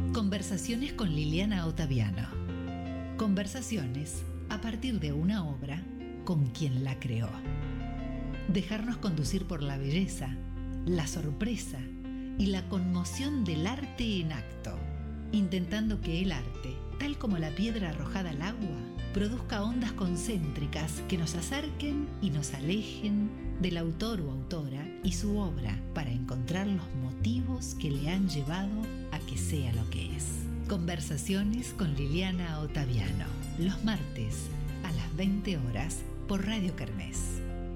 Conversaciones con Liliana Ottaviano. Conversaciones a partir de una obra con quien la creó. Dejarnos conducir por la belleza, la sorpresa y la conmoción del arte en acto, intentando que el arte, tal como la piedra arrojada al agua, produzca ondas concéntricas que nos acerquen y nos alejen del autor o autora y su obra para encontrar los motivos que le han llevado a que sea lo que es. Conversaciones con Liliana Ottaviano, los martes a las 20 horas por Radio Kermés.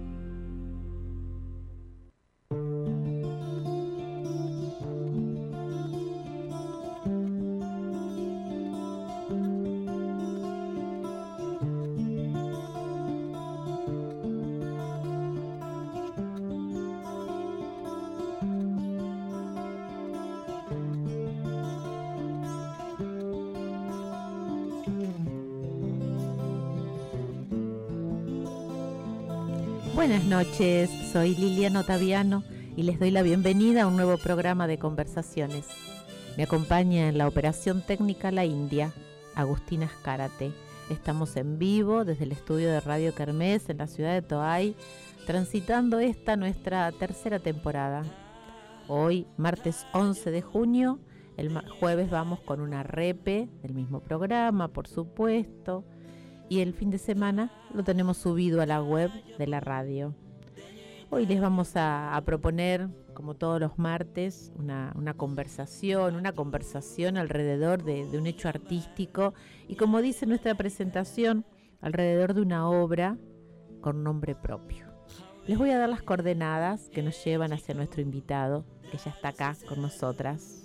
Buenas noches, soy Liliana Ottaviano y les doy la bienvenida a un nuevo programa de conversaciones. Me acompaña en la operación técnica la India, Agustina Escárate. Estamos en vivo desde el estudio de Radio Kermés en la ciudad de Toay, transitando esta nuestra tercera temporada. Hoy, martes 11 de junio, el jueves vamos con una repe del mismo programa, por supuesto. Y el fin de semana lo tenemos subido a la web de la radio. Hoy les vamos a proponer, como todos los martes, una conversación alrededor de un hecho artístico y, como dice nuestra presentación, alrededor de una obra con nombre propio. Les voy a dar las coordenadas que nos llevan hacia nuestro invitado, que ya está acá con nosotras.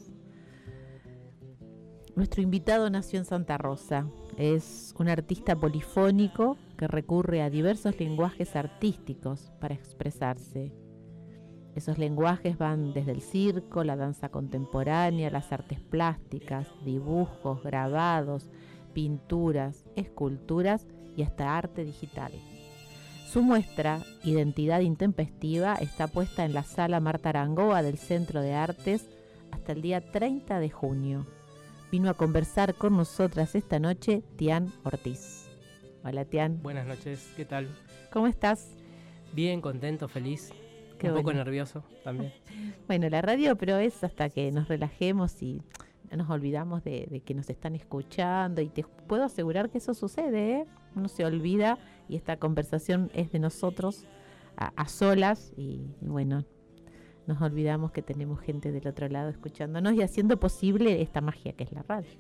Nuestro invitado nació en Santa Rosa. Es un artista polifónico que recurre a diversos lenguajes artísticos para expresarse. Esos lenguajes van desde el circo, la danza contemporánea, las artes plásticas, dibujos, grabados, pinturas, esculturas y hasta arte digital. Su muestra, Identidad Intempestiva, está puesta en la Sala Marta Arangoa del Centro de Artes hasta el día 30 de junio. Vino a conversar con nosotras esta noche Tian Ortiz. Hola, Tian. Buenas noches, ¿qué tal? ¿Cómo estás? Bien, contento, feliz, Qué un poco bueno. nervioso también. Bueno, la radio, pero es hasta que nos relajemos y no nos olvidamos de que nos están escuchando, y te puedo asegurar que eso sucede, ¿eh? Uno se olvida y esta conversación es de nosotros a solas y bueno, nos olvidamos que tenemos gente del otro lado escuchándonos y haciendo posible esta magia que es la radio.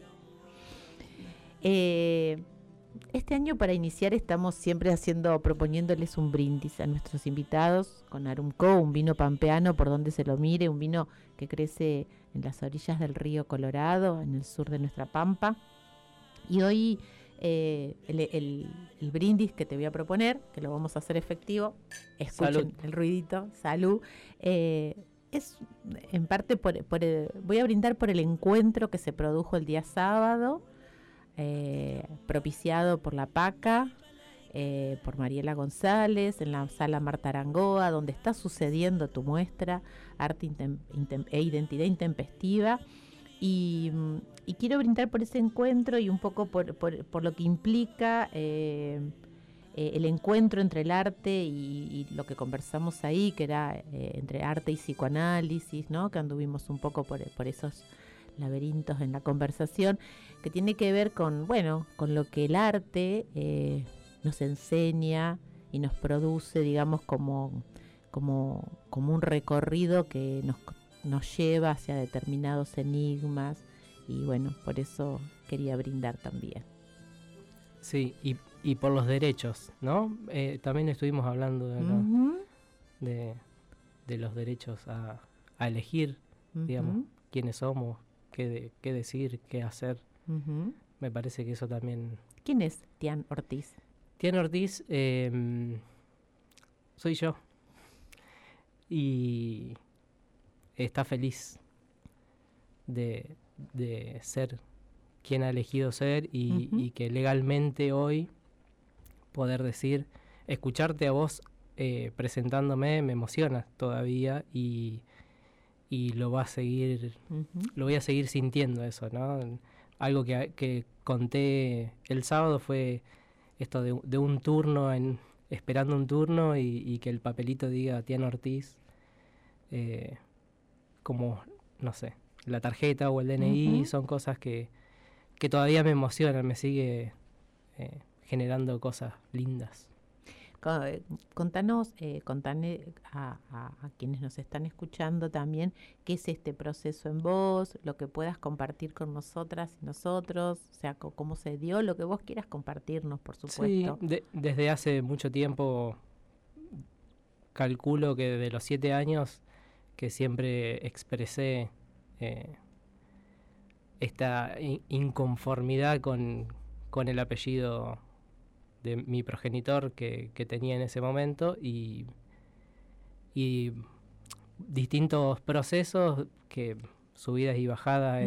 Este año, para iniciar, estamos siempre proponiéndoles un brindis a nuestros invitados con Arumco, un vino pampeano por donde se lo mire, un vino que crece en las orillas del río Colorado, en el sur de nuestra pampa. Y hoy el brindis que te voy a proponer, que lo vamos a hacer efectivo, escuchen Salud. el ruidito, salud, es en parte voy a brindar por el encuentro que se produjo el día sábado, propiciado por la PACA, por Mariela González, en la Sala Marta Arangoa, donde está sucediendo tu muestra, Arte e Identidad Intempestiva. Y quiero brindar por ese encuentro y un poco por lo que implica el encuentro entre el arte y lo que conversamos ahí, que era entre arte y psicoanálisis, ¿no? Que anduvimos un poco por esos laberintos en la conversación, que tiene que ver con lo que el arte nos enseña y nos produce, digamos, como un recorrido que nos lleva hacia determinados enigmas, y bueno, por eso quería brindar también. Sí, y por los derechos, ¿no? También estuvimos hablando de los derechos a elegir, digamos, quiénes somos, qué decir, qué hacer. Me parece que eso también... ¿Quién es Tian Ortiz? Tian Ortiz soy yo. Y está feliz de ser quien ha elegido ser y que legalmente hoy poder decir, escucharte a vos presentándome me emociona todavía y y lo voy a seguir sintiendo eso, ¿no? Algo que conté el sábado fue esto de un turno, esperando un turno y que el papelito diga Tiana Ortiz, como, no sé, la tarjeta o el DNI, son cosas que todavía me emocionan, me sigue generando cosas lindas. Contanos, contale a quienes nos están escuchando también qué es este proceso en vos, lo que puedas compartir con nosotras y nosotros, o sea, cómo se dio, lo que vos quieras compartirnos, por supuesto. Sí, desde hace mucho tiempo, calculo que desde los 7 años que siempre expresé esta inconformidad con el apellido de mi progenitor que tenía en ese momento y distintos procesos, que subidas y bajadas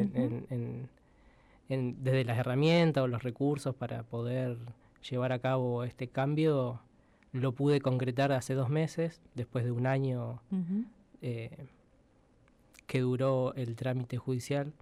desde las herramientas o los recursos para poder llevar a cabo este cambio, lo pude concretar hace 2 meses, después de un año que duró el trámite judicial,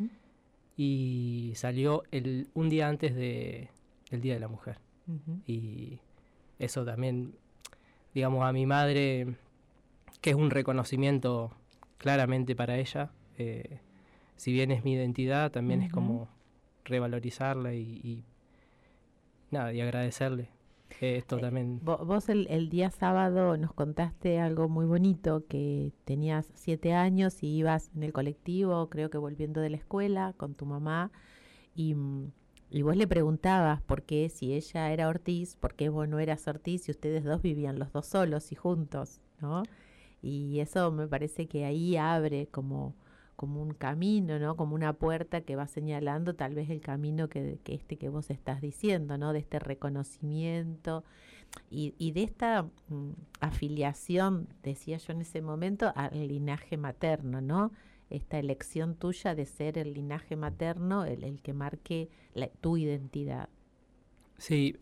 y salió un día antes del Día de la Mujer. Y eso también, digamos, a mi madre, que es un reconocimiento claramente para ella, si bien es mi identidad, también es como revalorizarla y agradecerle. Esto también. Vos el día sábado nos contaste algo muy bonito, que tenías 7 años y ibas en el colectivo, creo que volviendo de la escuela con tu mamá, y vos le preguntabas por qué, si ella era Ortiz, por qué vos no eras Ortiz, y ustedes dos vivían los dos solos y juntos, ¿no? Y eso me parece que ahí abre como un camino, ¿no? Como una puerta que va señalando tal vez el camino que vos estás diciendo, ¿no? De este reconocimiento y de esta afiliación, decía yo en ese momento, al linaje materno, ¿no? Esta elección tuya de ser el linaje materno, el que marque tu identidad. Sí,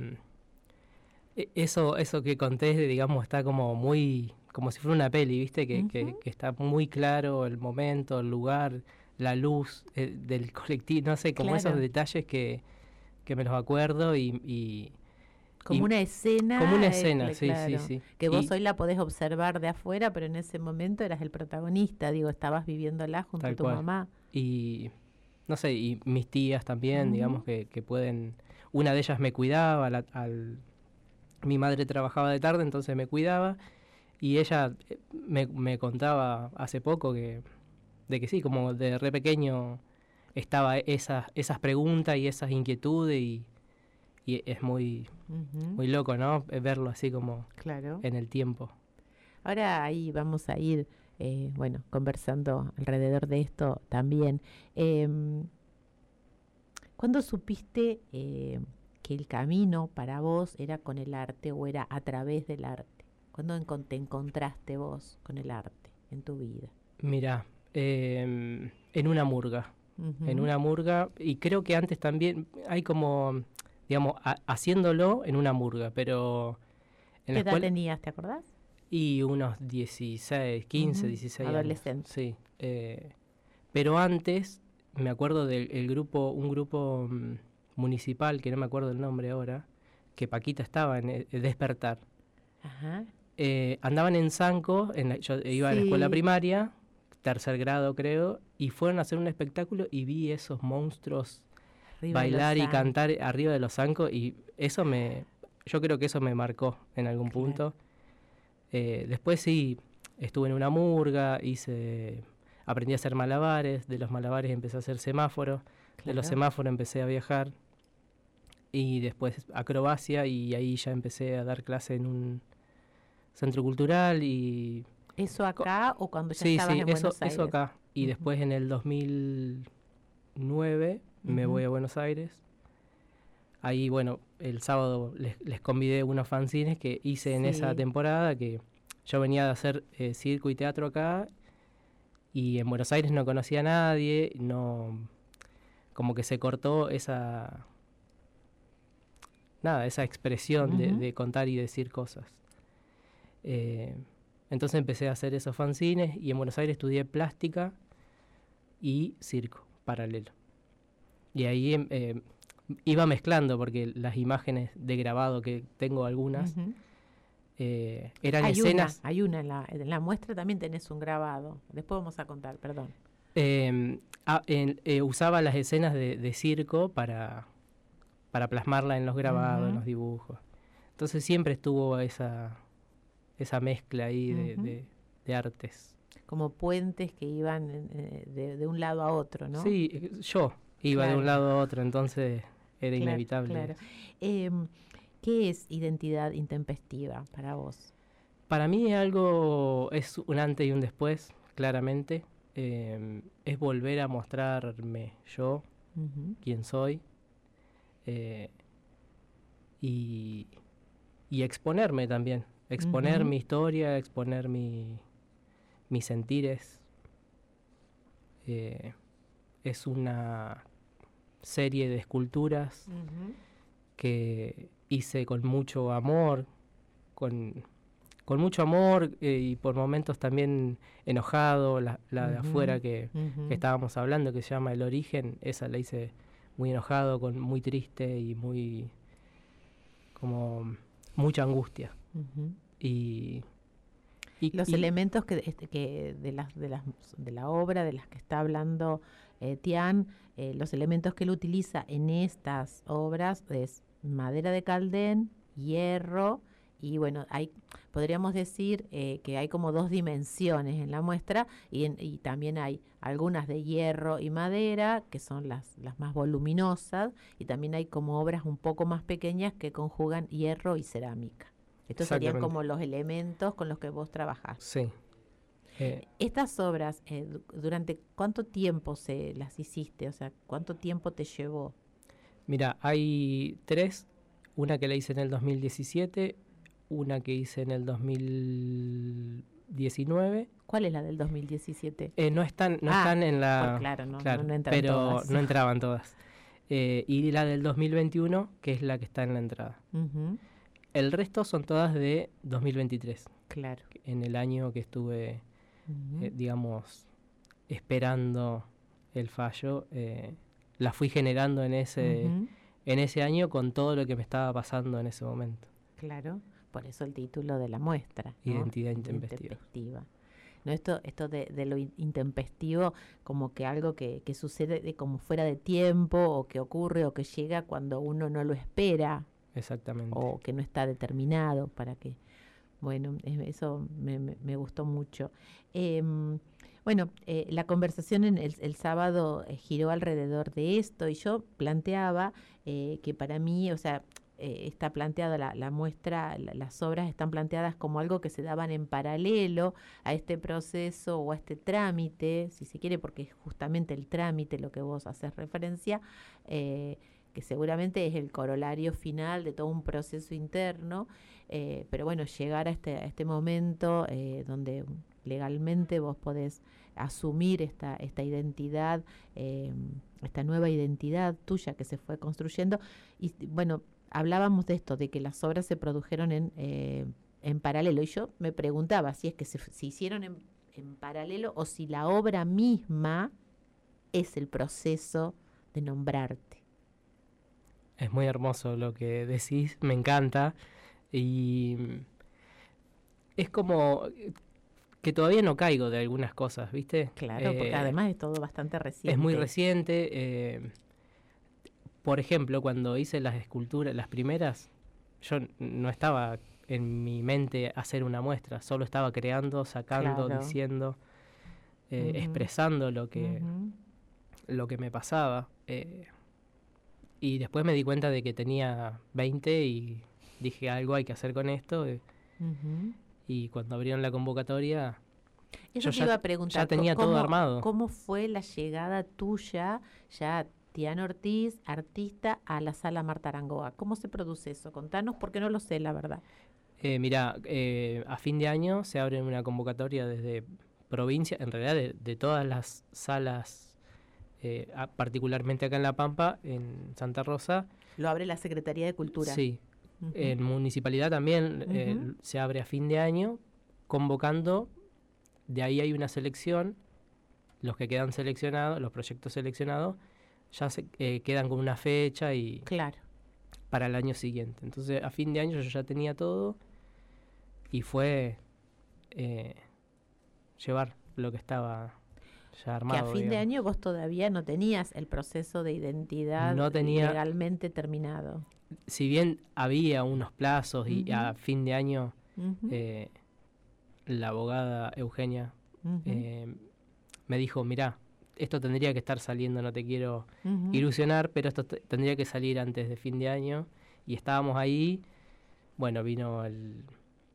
eso que conté, digamos, está como muy, como si fuera una peli, ¿viste? Que está muy claro el momento, el lugar, la luz del colectivo, no sé, como esos detalles que me los acuerdo como una escena. Como una escena, claro, sí. Que vos hoy la podés observar de afuera, pero en ese momento eras el protagonista, digo, estabas viviéndola junto a tu mamá. Y, no sé, y mis tías también, digamos, que pueden... Una de ellas me cuidaba, mi madre trabajaba de tarde, entonces me cuidaba, y ella me contaba hace poco de que sí, como de re pequeño estaba esas preguntas y esas inquietudes, y es muy loco, ¿no? Verlo así como en el tiempo. Ahora ahí vamos a ir, conversando alrededor de esto también. ¿Cuándo supiste que el camino para vos era con el arte o era a través del arte? ¿Cuándo te encontraste vos con el arte en tu vida? Mirá, en una murga. En una murga, y creo que antes también hay como... digamos, haciéndolo en una murga, pero... ¿Qué edad tenías, te acordás? Y unos 16, 15, 16 adolescente. Años. Sí. Pero antes, me acuerdo del grupo, un grupo municipal, que no me acuerdo el nombre ahora, que Paquita estaba en el Despertar. Ajá. Andaban en Zanco, yo iba a la escuela primaria, 3er grado creo, y fueron a hacer un espectáculo y vi esos monstruos bailar y cantar arriba de los zancos, y eso yo creo que eso me marcó en algún punto. Después sí, estuve en una murga, aprendí a hacer malabares, de los malabares empecé a hacer semáforos, de los semáforos empecé a viajar, y después acrobacia, y ahí ya empecé a dar clase en un centro cultural. Y ¿eso acá o cuando ya estabas en Buenos Aires? Eso acá, y después en el 2009 me voy a Buenos Aires. Ahí, bueno, el sábado les convidé unos fanzines que hice en esa temporada, que yo venía de hacer circo y teatro acá, y en Buenos Aires no conocía a nadie, como que se cortó esa expresión de contar y decir cosas. Entonces empecé a hacer esos fanzines y en Buenos Aires estudié plástica y circo paralelo. Y ahí iba mezclando, porque las imágenes de grabado que tengo algunas, eran escenas... Hay una en la muestra también tenés un grabado. Después vamos a contar, perdón. Usaba las escenas de circo para plasmarla en los grabados, en los dibujos. Entonces siempre estuvo esa mezcla ahí de artes. Como puentes que iban de un lado a otro, ¿no? Sí, yo iba de un lado a otro, entonces era inevitable. Claro. ¿Qué es identidad intempestiva para vos? Para mí es un antes y un después, claramente. Es volver a mostrarme yo, quién soy, y exponerme también. Exponer mi historia, exponer mis sentires. Es una serie de esculturas que hice con mucho amor, con mucho amor y por momentos también enojado. La de afuera que estábamos hablando, que se llama El Origen, esa la hice muy enojado, muy triste y como mucha angustia. Y los elementos que de la obra de las que está hablando Tian, los elementos que él utiliza en estas obras es madera de caldén, hierro, y bueno, podríamos decir que hay como dos dimensiones en la muestra, y también hay algunas de hierro y madera, que son las más voluminosas, y también hay como obras un poco más pequeñas que conjugan hierro y cerámica. Estos serían como los elementos con los que vos trabajás. Sí. Estas obras, ¿durante cuánto tiempo las hiciste? O sea, ¿cuánto tiempo te llevó? Mira, hay 3. Una que la hice en el 2017, una que hice en el 2019. ¿Cuál es la del 2017? No están en la... Claro, no entran pero todas. No entraban todas. Y la del 2021, que es la que está en la entrada. El resto son todas de 2023. Claro. En el año que estuve, digamos, esperando el fallo, la fui generando en ese año con todo lo que me estaba pasando en ese momento. Claro, por eso el título de la muestra, ¿no? Identidad intempestiva. No, esto de lo intempestivo, como que algo que sucede como fuera de tiempo, o que ocurre o que llega cuando uno no lo espera. Exactamente. O que no está determinado para que... Bueno, eso me gustó mucho. La conversación el sábado giró alrededor de esto, y yo planteaba que para mí, o sea, está planteada la muestra, las obras están planteadas como algo que se daban en paralelo a este proceso o a este trámite, si se quiere, porque es justamente el trámite lo que vos haces referencia, que seguramente es el corolario final de todo un proceso interno, pero bueno, llegar a este momento donde legalmente vos podés asumir esta identidad, esta nueva identidad tuya que se fue construyendo. Y bueno, hablábamos de esto, de que las obras se produjeron en paralelo, y yo me preguntaba si es que se hicieron en paralelo o si la obra misma es el proceso de nombrarte. Es muy hermoso lo que decís, me encanta, y es como que todavía no caigo de algunas cosas, ¿viste? Claro, porque además es todo bastante reciente. Es muy reciente. Por ejemplo, cuando hice las esculturas, las primeras, yo no estaba en mi mente hacer una muestra, solo estaba creando, sacando, diciendo, expresando lo que me pasaba. Y después me di cuenta de que tenía 20 y dije, algo hay que hacer con esto. Y cuando abrieron la convocatoria, eso te iba a preguntar, ya tenía todo armado. ¿Cómo fue la llegada tuya, ya Tian Ortiz, artista, a la Sala Marta Arangoa? ¿Cómo se produce eso? Contanos, porque no lo sé, la verdad. Mirá, a fin de año se abre una convocatoria desde provincia, en realidad de todas las salas, particularmente acá en La Pampa, en Santa Rosa. Lo abre la Secretaría de Cultura. Sí. En Municipalidad también se abre a fin de año convocando, de ahí hay una selección, los que quedan seleccionados, los proyectos seleccionados, ya se quedan con una fecha y claro, para el año siguiente. Entonces a fin de año yo ya tenía todo y fue llevar lo que estaba ya armado. Que a fin de año vos todavía no tenías el proceso de identidad no tenía, legalmente terminado. Si bien había unos plazos y a fin de año la abogada Eugenia me dijo, mirá, esto tendría que estar saliendo, no te quiero ilusionar, pero esto tendría que salir antes de fin de año. Y estábamos ahí, bueno, vino el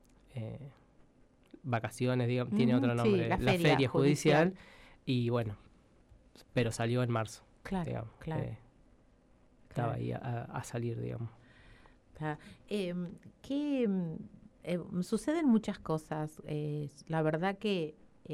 vacaciones, digamos, tiene otro nombre, sí, la feria judicial, y bueno, pero salió en marzo, claro, digamos, claro, estaba ahí a salir, digamos. Suceden muchas cosas, la verdad que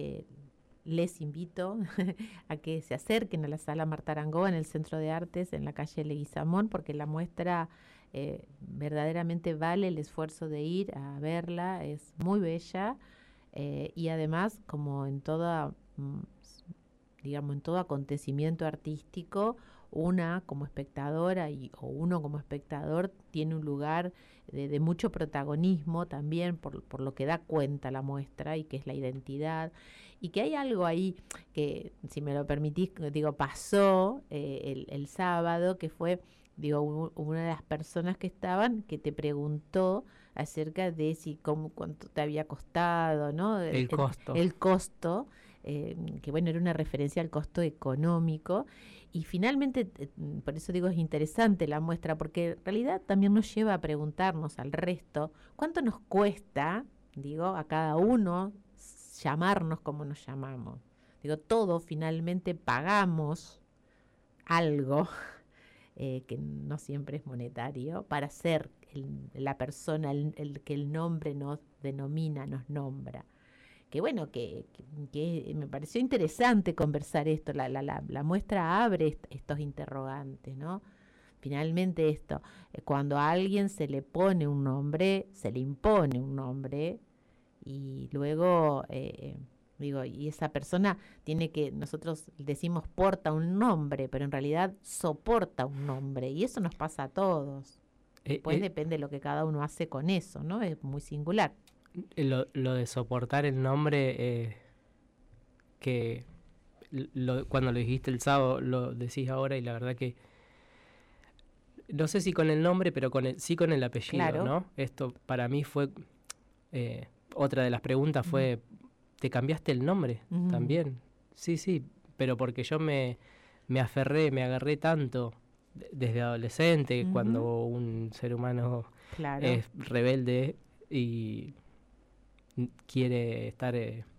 les invito a que se acerquen a la Sala Marta Arango en el Centro de Artes, en la calle Leguizamón, porque la muestra verdaderamente vale el esfuerzo de ir a verla, es muy bella y además, como en toda, digamos, en todo acontecimiento artístico, una como espectadora o uno como espectador tiene un lugar de mucho protagonismo también por lo que da cuenta la muestra y que es la identidad, y que hay algo ahí que, si me lo permitís, digo, pasó el sábado, que fue, digo, una de las personas que estaban que te preguntó acerca de si cuánto te había costado, ¿no? El costo. El costo, que bueno, era una referencia al costo económico. Y finalmente, por eso digo, es interesante la muestra, porque en realidad también nos lleva a preguntarnos al resto, ¿cuánto nos cuesta, digo, a cada uno llamarnos como nos llamamos? Digo, todos finalmente pagamos algo, que no siempre es monetario, para ser la persona, el que el nombre nos denomina, nos nombra. Que bueno, que me pareció interesante conversar esto, la muestra abre estos interrogantes, ¿no? Finalmente esto, cuando a alguien se le pone un nombre, se le impone un nombre, y luego, digo, y esa persona tiene que, nosotros decimos porta un nombre, pero en realidad soporta un nombre, y eso nos pasa a todos. Pues depende de lo que cada uno hace con eso, ¿no? Es muy singular. Lo de soportar el nombre, que cuando lo dijiste el sábado, lo decís ahora, y la verdad que no sé si con el nombre, pero sí con el apellido, claro, ¿no? Esto para mí fue, otra de las preguntas fue, ¿te cambiaste el nombre también? Sí, pero porque yo me aferré, me agarré tanto desde adolescente, cuando un ser humano es rebelde y quiere estar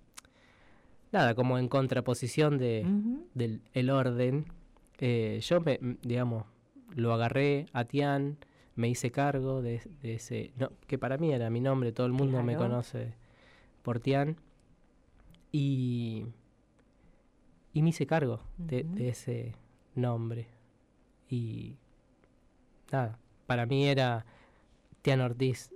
como en contraposición del el orden. Yo digamos, lo agarré a Tian, me hice cargo de ese, que para mí era mi nombre, todo el mundo me conoce por Tian, y me hice cargo de ese nombre, y nada, para mí era Tian Ortiz,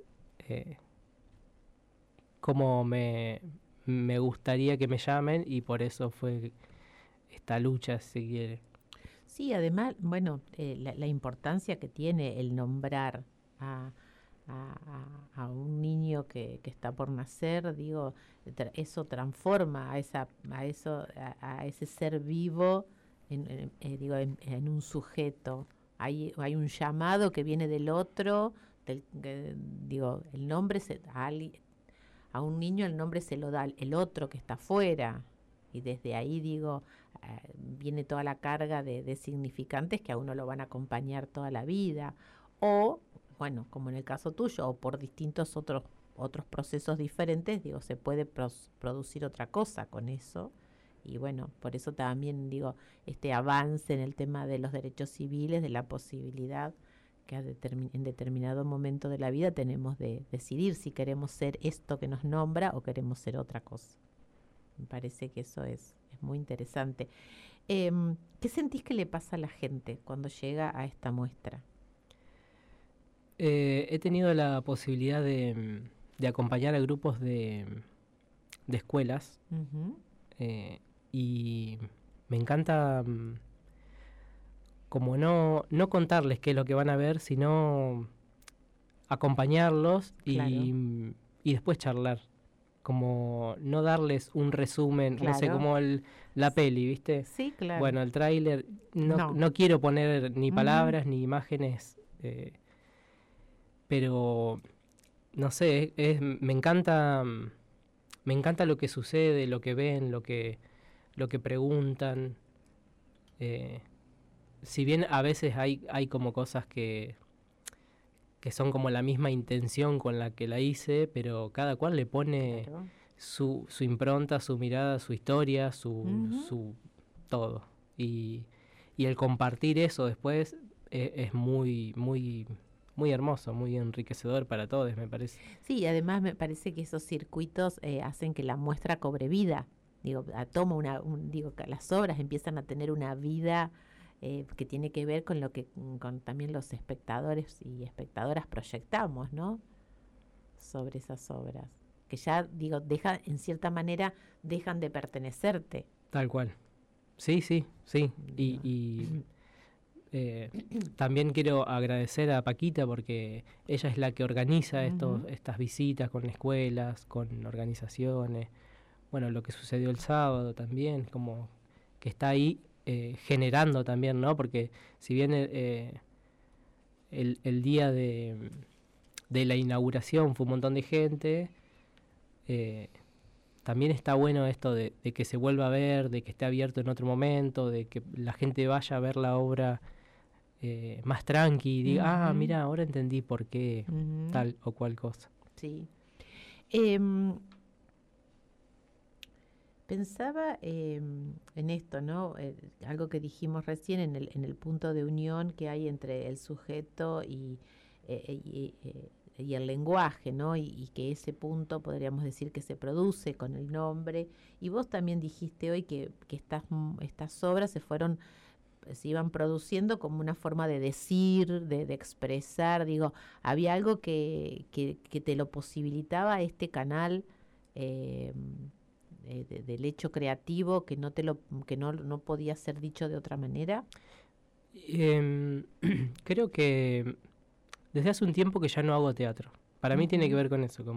como me gustaría que me llamen, y por eso fue esta lucha, si quiere. Sí, además, bueno, la importancia que tiene el nombrar a un niño que está por nacer, digo, eso transforma a ese ser vivo en un sujeto. Hay un llamado que viene del otro, digo, el nombre a un niño el nombre se lo da el otro que está afuera, y desde ahí, digo, viene toda la carga de significantes que a uno lo van a acompañar toda la vida, o, bueno, como en el caso tuyo, o por distintos otros procesos diferentes, digo, se puede producir otra cosa con eso. Y bueno, por eso también, digo, este avance en el tema de los derechos civiles, de la posibilidad que en determinado momento de la vida tenemos de decidir si queremos ser esto que nos nombra o queremos ser otra cosa. Me parece que eso es muy interesante. ¿Qué sentís que le pasa a la gente cuando llega a esta muestra? He tenido la posibilidad de acompañar a grupos de de escuelas. Y me encanta como no contarles qué es lo que van a ver, sino acompañarlos y después charlar. Como no darles un resumen, no sé, como la peli, ¿viste? Sí, claro. Bueno, el tráiler, no quiero poner ni palabras ni imágenes, pero no sé, me encanta lo que sucede, lo que ven, lo que preguntan. Si bien a veces hay como cosas que son como la misma intención con la que la hice, pero cada cual le pone su impronta, su mirada, su historia, su todo. Y el compartir eso después es muy, muy, muy hermoso, muy enriquecedor para todos, me parece. Sí, además me parece que esos circuitos hacen que la muestra cobre vida. Digo, que las obras empiezan a tener una vida que tiene que ver con lo que con también los espectadores y espectadoras proyectamos, ¿no? Sobre esas obras, que ya en cierta manera dejan de pertenecerte. Tal cual. Sí. Y también quiero agradecer a Paquita porque ella es la que organiza estas visitas con escuelas, con organizaciones. Bueno, lo que sucedió el sábado también, como que está ahí generando también, ¿no? Porque si bien el día de la inauguración fue un montón de gente, también está bueno esto de que se vuelva a ver, de que esté abierto en otro momento, de que la gente vaya a ver la obra más tranqui y diga, mira, ahora entendí por qué tal o cual cosa. Sí. Pensaba en esto, ¿no? Algo que dijimos recién en el punto de unión que hay entre el sujeto y el lenguaje, ¿no? Y que ese punto podríamos decir que se produce con el nombre. Y vos también dijiste hoy que estas obras se iban produciendo como una forma de decir, de expresar. Digo, había algo que te lo posibilitaba este canal del hecho creativo que no podía ser dicho de otra manera. Creo que desde hace un tiempo que ya no hago teatro. Para mí tiene que ver con eso.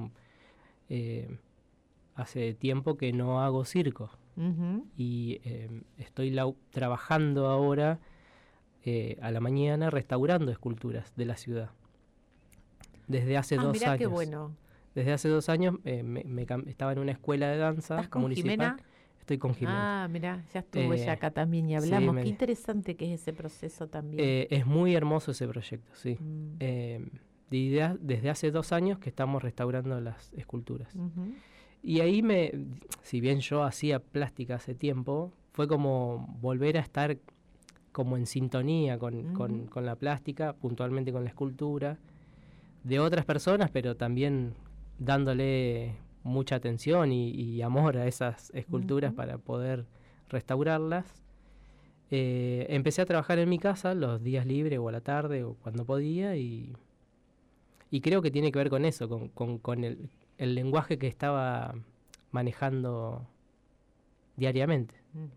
Hace tiempo que no hago circo. Y estoy trabajando ahora a la mañana restaurando esculturas de la ciudad. Desde hace 2 mirá años. Qué bueno. Desde hace 2 años estaba en una escuela de danza ¿Estás con municipal. Jimena? Estoy con Jimena. Mirá, ya estuvo ella acá también y hablamos. Qué interesante que es ese proceso también. Es muy hermoso ese proyecto, sí. Desde hace 2 años que estamos restaurando las esculturas. Y ahí si bien yo hacía plástica hace tiempo, fue como volver a estar como en sintonía con la plástica, puntualmente con la escultura, de otras personas, pero también dándole mucha atención y amor a esas esculturas para poder restaurarlas. Empecé a trabajar en mi casa los días libres o a la tarde o cuando podía y creo que tiene que ver con eso, con el lenguaje que estaba manejando diariamente.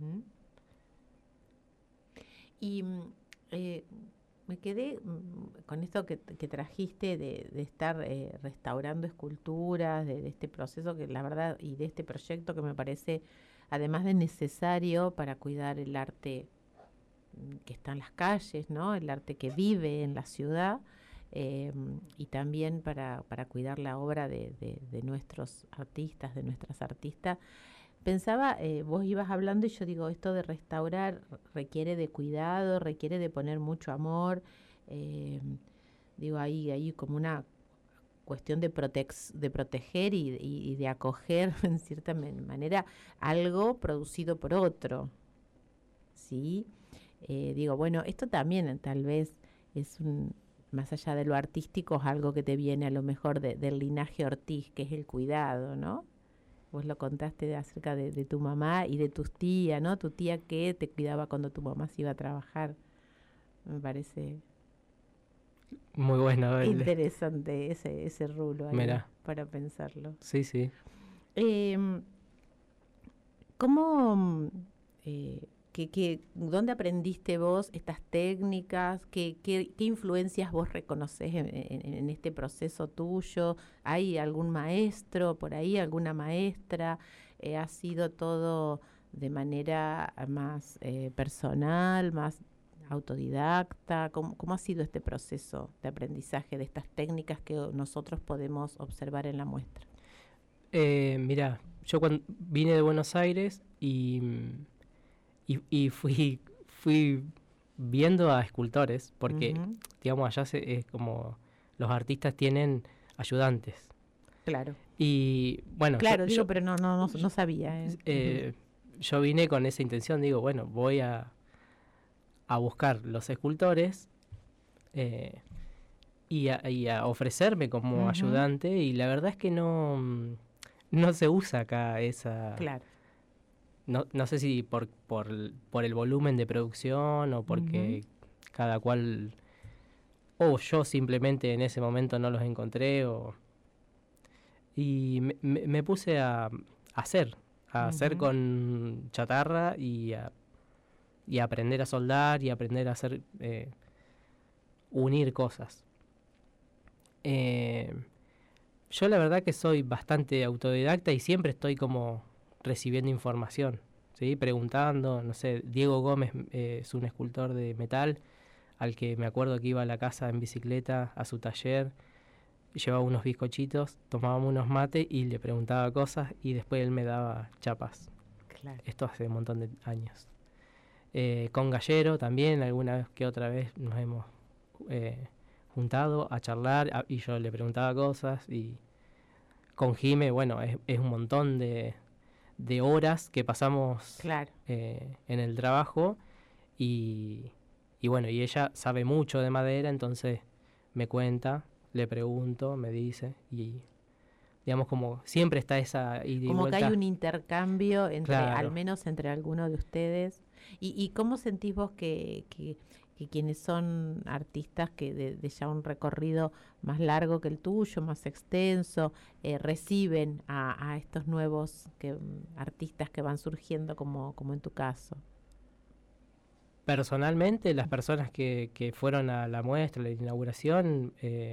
Y me quedé con esto que trajiste de estar restaurando esculturas, de este proceso que la verdad, y de este proyecto que me parece, además de necesario para cuidar el arte que está en las calles, ¿no? El arte que vive en la ciudad, y también para cuidar la obra de nuestros artistas, de nuestras artistas. Pensaba, vos ibas hablando y yo digo, esto de restaurar requiere de cuidado, requiere de poner mucho amor. Digo, hay como una cuestión de proteger y de acoger en cierta manera algo producido por otro, ¿sí? Digo, bueno, esto también tal vez es más allá de lo artístico, es algo que te viene a lo mejor del linaje Ortiz, que es el cuidado, ¿no? Vos lo contaste acerca de tu mamá y de tus tías, ¿no? Tu tía que te cuidaba cuando tu mamá se iba a trabajar. Me parece muy bueno. Interesante ese rulo ahí para pensarlo. Sí. cómo, dónde aprendiste vos estas técnicas? ¿Qué influencias vos reconoces en este proceso tuyo? ¿Hay algún maestro por ahí, alguna maestra? ¿Ha sido todo de manera más personal, más autodidacta? ¿Cómo ha sido este proceso de aprendizaje de estas técnicas que nosotros podemos observar en la muestra? Mirá, yo cuando vine de Buenos Aires y fui viendo a escultores, porque, digamos, allá es como los artistas tienen ayudantes. Claro. Y bueno, claro, pero no sabía. Yo vine con esa intención, digo, bueno, voy a buscar los escultores y a ofrecerme como ayudante, y la verdad es que no se usa acá esa... Claro. No sé si por el volumen de producción o porque cada cual... O yo simplemente en ese momento no los encontré. Y me puse a hacer con chatarra y a aprender a soldar y aprender a hacer... unir cosas. Yo la verdad que soy bastante autodidacta y siempre estoy como recibiendo información, ¿sí? Preguntando, no sé, Diego Gómez es un escultor de metal al que me acuerdo que iba a la casa en bicicleta a su taller, llevaba unos bizcochitos, tomábamos unos mates y le preguntaba cosas y después él me daba chapas. Claro. Esto hace un montón de años. Con Gallero también, alguna vez que otra vez nos hemos juntado a charlar y yo le preguntaba cosas. Y con Jime, bueno, es un montón de horas que pasamos claro. En el trabajo y bueno, y ella sabe mucho de madera, entonces me cuenta, le pregunto, me dice, y digamos como siempre está esa ida y como vuelta. Que hay un intercambio entre, claro. Al menos entre algunos de ustedes. ¿Y cómo sentís vos que quienes son artistas que de ya un recorrido más largo que el tuyo, más extenso, reciben a estos nuevos artistas que van surgiendo como en tu caso? Personalmente, las personas que fueron a la muestra, a la inauguración,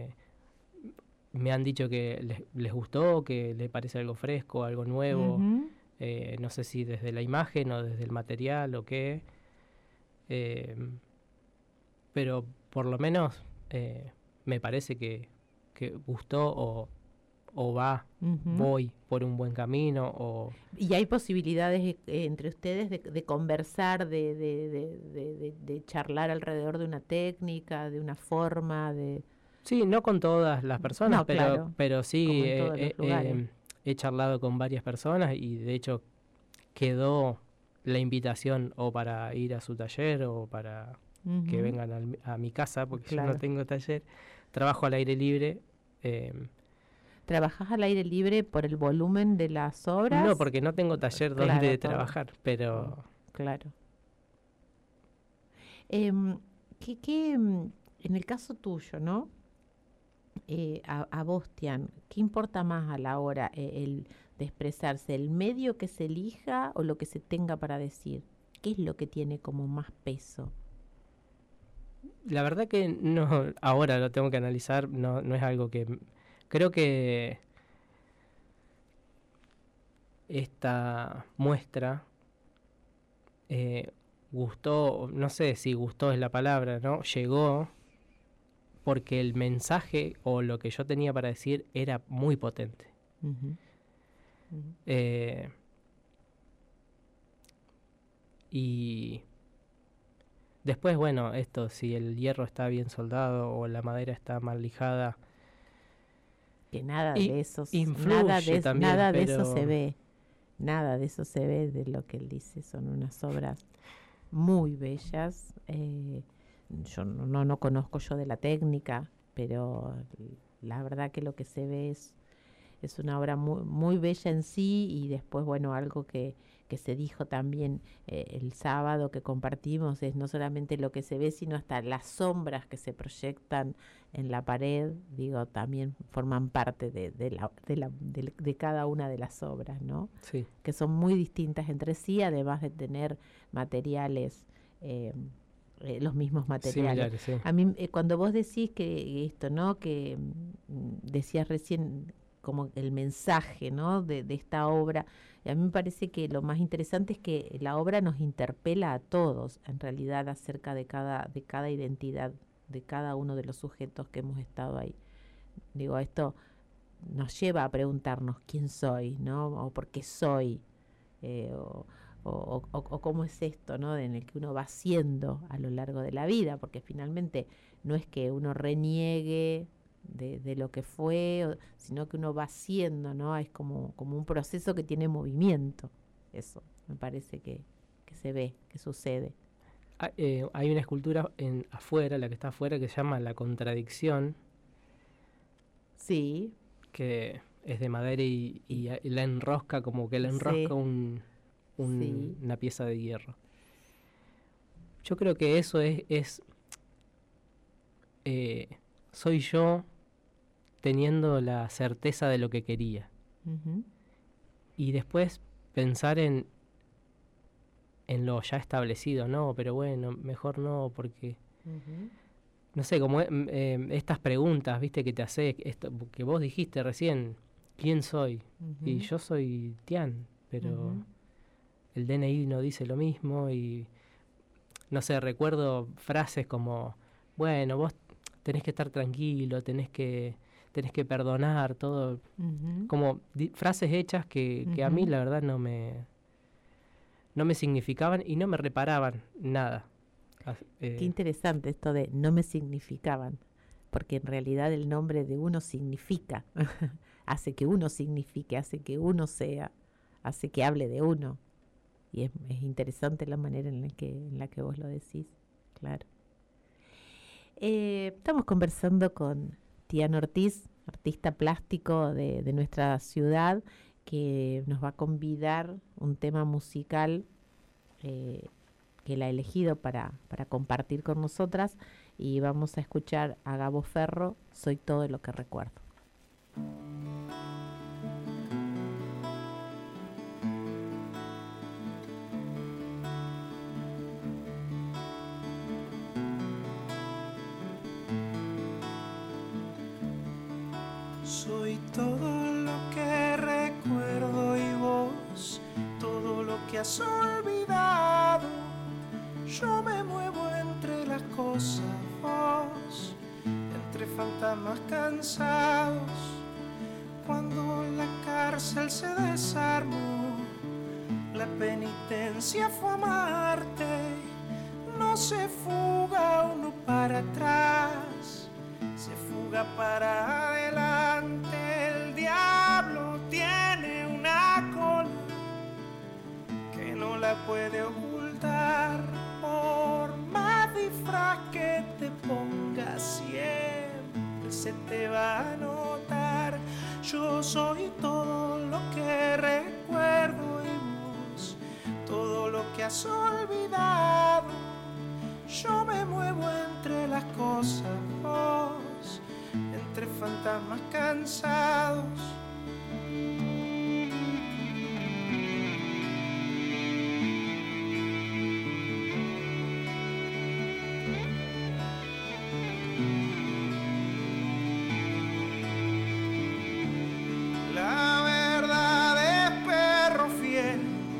me han dicho que les gustó, que les parece algo fresco, algo nuevo. No sé si desde la imagen o desde el material o qué. Pero por lo menos me parece que gustó o voy por un buen camino. ¿Y hay posibilidades entre ustedes de conversar, de charlar alrededor de una técnica, de una forma? Sí, no con todas las personas, no, claro, pero sí he charlado con varias personas y de hecho quedó la invitación o para ir a su taller o para que vengan a mi casa, porque claro. Yo no tengo taller, trabajo al aire libre. ¿Trabajás al aire libre por el volumen de las obras? No, porque no tengo taller donde trabajar, pero... Claro. En el caso tuyo, ¿no? A vos, Tian, ¿qué importa más a la hora de expresarse? ¿El medio que se elija o lo que se tenga para decir? ¿Qué es lo que tiene como más peso? La verdad que no, ahora lo tengo que analizar, no es algo que... Creo que esta muestra gustó, no sé si gustó es la palabra, ¿no? Llegó porque el mensaje o lo que yo tenía para decir era muy potente. Y después, bueno, esto, si el hierro está bien soldado o la madera está mal lijada, que nada de eso influye también, nada de eso se ve. Nada de eso se ve de lo que él dice. Son unas obras muy bellas. Yo no conozco yo de la técnica, pero la verdad que lo que se ve es una obra muy, muy bella en sí, y después, bueno, algo que que se dijo también el sábado que compartimos, es no solamente lo que se ve, sino hasta las sombras que se proyectan en la pared, digo, también forman parte de cada una de las obras, ¿no? Sí. Que son muy distintas entre sí, además de tener materiales, los mismos materiales. Similares, sí. A mí, cuando vos decís que esto, ¿no? Que decías recién como el mensaje, ¿no? de esta obra, y a mí me parece que lo más interesante es que la obra nos interpela a todos, en realidad, acerca de cada identidad, de cada uno de los sujetos que hemos estado ahí. Digo, esto nos lleva a preguntarnos quién soy, ¿no? O por qué soy, o cómo es esto, ¿no? En el que uno va siendo a lo largo de la vida, porque finalmente no es que uno reniegue de lo que fue, sino que uno va siendo, ¿no? Es como un proceso que tiene movimiento. Eso me parece que se ve, que sucede. Hay una escultura afuera, la que está afuera, que se llama La Contradicción. Sí. Que es de madera y la enrosca, como que la enrosca sí. una pieza de hierro. Yo creo que eso es soy yo teniendo la certeza de lo que quería. Uh-huh. Y después pensar en lo ya establecido, no, pero bueno, mejor no, porque uh-huh. no sé, como estas preguntas, viste, que te haces, esto que vos dijiste recién, ¿quién soy? Uh-huh. Y yo soy Tian, pero uh-huh. el DNI no dice lo mismo y no sé, recuerdo frases como, bueno, vos tenés que estar tranquilo, tenés que perdonar, todo, uh-huh. como frases hechas que a mí la verdad no me significaban y no me reparaban nada. Qué interesante esto de no me significaban, porque en realidad el nombre de uno significa, hace que uno signifique, hace que uno sea, hace que hable de uno. Y es interesante la manera en la que vos lo decís, claro. Estamos conversando con Tian Ortiz, artista plástico de nuestra ciudad, que nos va a convidar un tema musical que él ha elegido para compartir con nosotras, y vamos a escuchar a Gabo Ferro, Soy todo lo que recuerdo. Soy todo lo que recuerdo y vos, todo lo que has olvidado. Yo me muevo entre las cosas, vos, entre fantasmas cansados. Cuando la cárcel se desarmó, la penitencia fue amarte. No se fuga uno para atrás, se fuga para adelante. El diablo tiene una cola que no la puede ocultar. Por más disfraz que te pongas, siempre se te va a notar. Yo soy todo lo que recuerdo y vos, todo lo que has olvidado. Yo me muevo entre las cosas, vos, entre fantasmas cansados. La verdad es perro fiel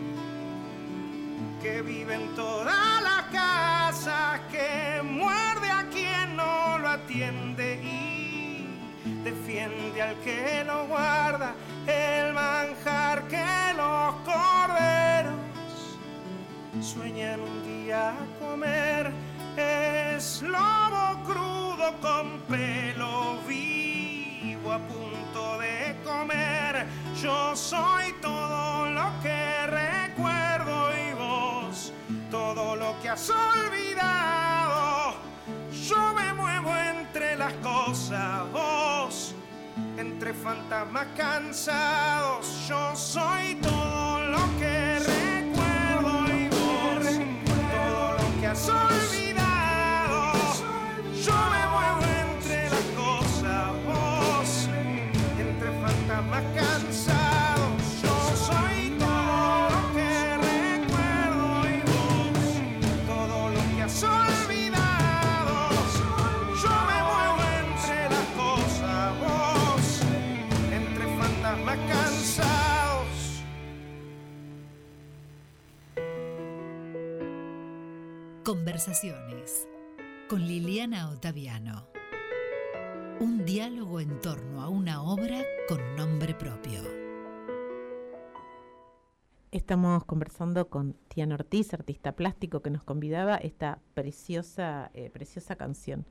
que vive en todas las casas, que muerde a quien no lo atiende y defiende al que lo guarda. El manjar que los corderos sueñan un día comer es lobo crudo con pelo vivo a punto de comer. Yo soy todo lo que recuerdo y vos, todo lo que has olvidado. Yo me muevo entre las cosas, vos, entre fantasmas cansados. Yo soy todo lo que recuerdo. Conversaciones con Liliana Ottaviano. Un diálogo en torno a una obra con nombre propio. Estamos conversando con Tiana Ortiz, artista plástico, que nos convidaba esta preciosa canción.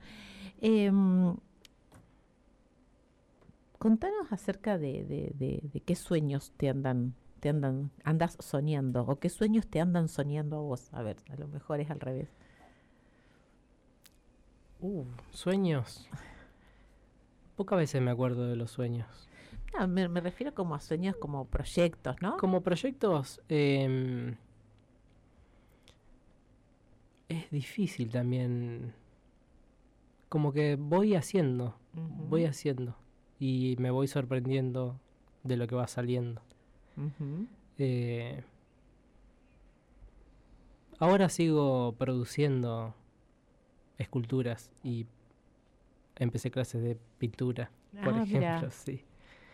Contanos acerca de qué sueños andas soñando, o qué sueños te andan soñando a vos. A ver, a lo mejor es al revés. Sueños. Pocas veces me acuerdo de los sueños. No, me refiero como a sueños, como proyectos, ¿no? Como proyectos, es difícil también. Como que voy haciendo y me voy sorprendiendo de lo que va saliendo. Ahora sigo produciendo esculturas y empecé clases de pintura, por ejemplo, mirá. sí.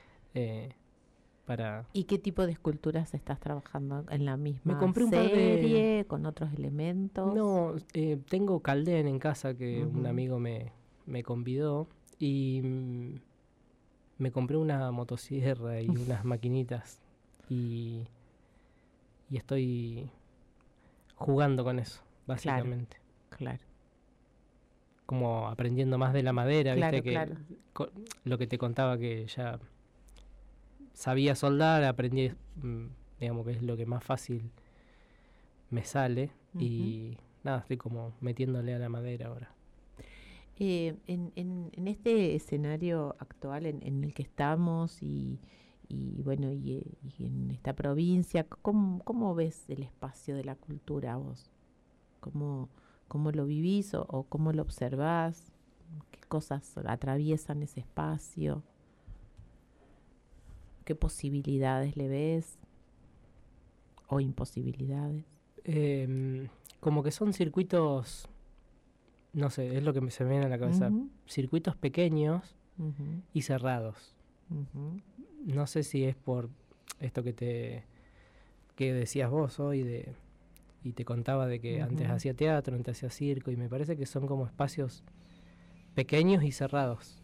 ¿Y qué tipo de esculturas estás trabajando? ¿En la misma Me compré un serie, con otros elementos? No, tengo Caldén en casa que un amigo me convidó y me compré una motosierra y unas maquinitas y estoy jugando con eso, básicamente. Claro. Como aprendiendo más de la madera, Claro, viste, claro. Lo que te contaba, que ya sabía soldar, aprendí, digamos que es lo que más fácil me sale, y nada, estoy como metiéndole a la madera ahora. En este escenario actual en el que estamos y en esta provincia, ¿cómo ves el espacio de la cultura vos? ¿Cómo lo vivís o cómo lo observás? ¿Qué cosas atraviesan ese espacio? ¿Qué posibilidades le ves? ¿O imposibilidades? Como que son circuitos, no sé, es lo que se me viene a la cabeza. Circuitos pequeños y cerrados. No sé si es por esto que decías vos hoy y te contaba de que antes hacía teatro, antes hacía circo, y me parece que son como espacios pequeños y cerrados.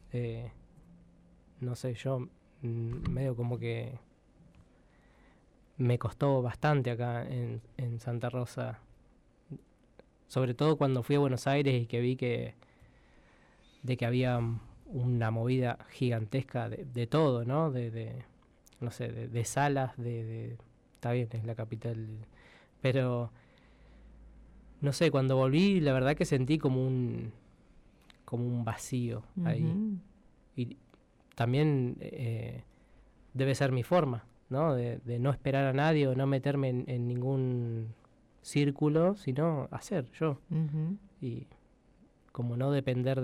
No sé, yo medio como que me costó bastante acá en Santa Rosa, sobre todo cuando fui a Buenos Aires y que vi que había una movida gigantesca de todo, ¿no? No sé, de salas, está bien, es la capital, pero no sé, cuando volví la verdad que sentí como un vacío ahí. Y también debe ser mi forma, ¿no? De no esperar a nadie o no meterme en ningún círculo, sino hacer yo. Y como no depender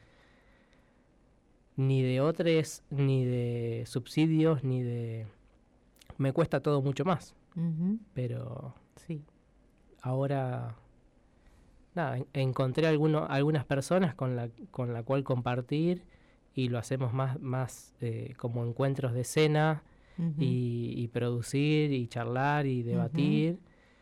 ni de otros, ni de subsidios, ni de... Me cuesta todo mucho más. Pero sí, ahora, nada, encontré algunas personas con la cual compartir, y lo hacemos más como encuentros de escena, y producir y charlar y debatir.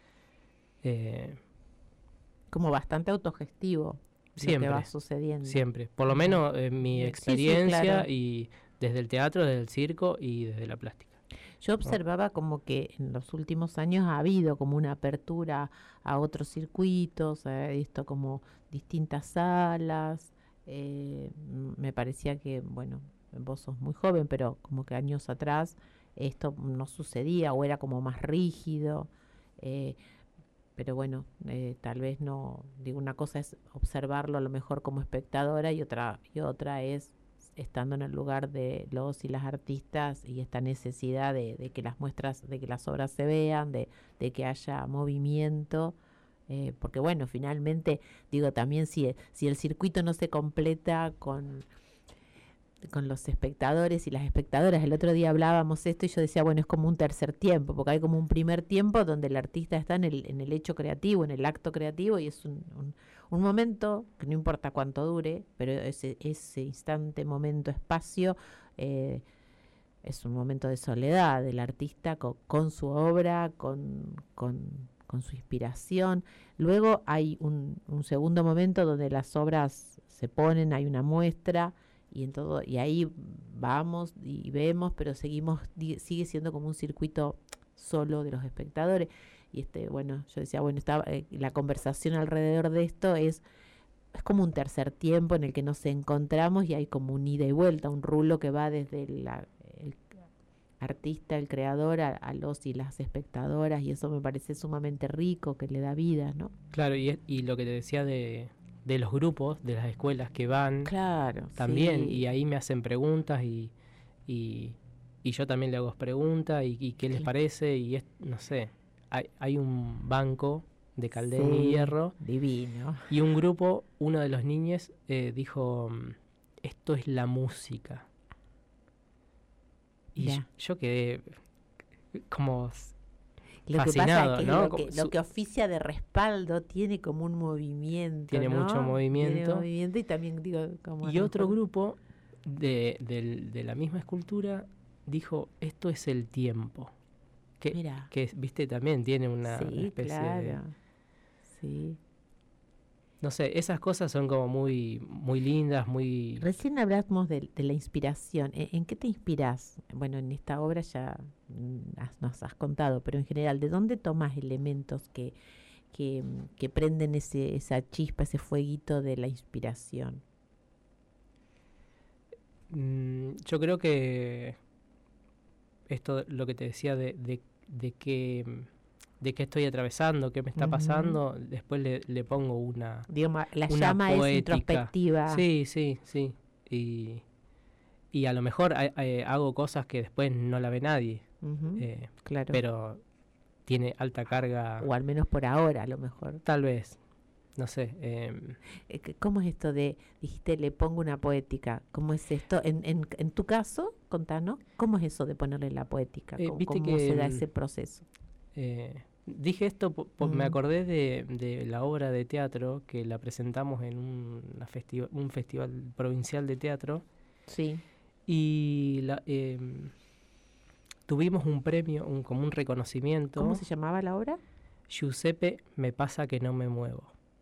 Como bastante autogestivo. Siempre, lo que va sucediendo. Siempre. Por lo menos en mi experiencia, sí, claro. Y desde el teatro, desde el circo y desde la plástica. Yo observaba como que en los últimos años ha habido como una apertura a otros circuitos, esto como distintas salas. Me parecía que, bueno, vos sos muy joven, pero como que años atrás esto no sucedía o era como más rígido. Pero bueno, tal vez no, digo, una cosa es observarlo a lo mejor como espectadora y otra es estando en el lugar de los y las artistas y esta necesidad de que las muestras, de que las obras se vean, de que haya movimiento, porque bueno, finalmente, digo, también si el circuito no se completa con los espectadores y las espectadoras. El otro día hablábamos esto y yo decía, bueno, es como un tercer tiempo, porque hay como un primer tiempo donde el artista está en el hecho creativo, en el acto creativo, y es un momento que no importa cuánto dure, pero ese instante, momento, espacio, es un momento de soledad del artista con su obra, con con su inspiración. Luego hay un segundo momento donde las obras se ponen, hay una muestra y ahí vamos y vemos, pero sigue siendo como un circuito solo de los espectadores. Y yo decía, la conversación alrededor de esto es como un tercer tiempo en el que nos encontramos y hay como un ida y vuelta, un rulo que va desde el artista, el creador, a los y las espectadoras, y eso me parece sumamente rico, que le da vida, ¿no? Claro, y lo que te decía de los grupos, de las escuelas que van, claro, también, sí. Y ahí me hacen preguntas y yo también le hago preguntas y qué les parece, y no sé, hay un banco de Caldén y Hierro. Divino. Y un grupo, uno de los niños dijo, esto es la música. Y yo quedé como lo fascinado, que pasa es que ¿no? lo que oficia de respaldo tiene como un movimiento, tiene ¿no? mucho movimiento. Tiene movimiento y también como... Y otro grupo de la misma escultura dijo, esto es el tiempo. Que viste, también tiene una especie de... Sí. No sé, esas cosas son como muy, muy lindas, muy... Recién hablamos de la inspiración. ¿En qué te inspirás? Bueno, en esta obra ya nos has contado, pero en general, ¿de dónde tomas elementos que prenden esa chispa, ese fueguito de la inspiración? Yo creo que esto, lo que te decía de qué estoy atravesando, qué me está pasando, después le pongo una... Digamos, la una llama poética. es introspectiva. Sí. Y a lo mejor hago cosas que después no la ve nadie. Claro. Pero tiene alta carga. O al menos por ahora, a lo mejor. Tal vez. No sé. ¿Cómo es esto dijiste, le pongo una poética? ¿Cómo es esto? En tu caso, contanos, ¿cómo es eso de ponerle la poética? ¿Cómo se da ese proceso? Dije esto me acordé de la obra de teatro que la presentamos en un festival provincial de teatro. Sí. Y tuvimos un premio, como un reconocimiento. ¿Cómo se llamaba la obra? Giuseppe, me pasa que no me muevo.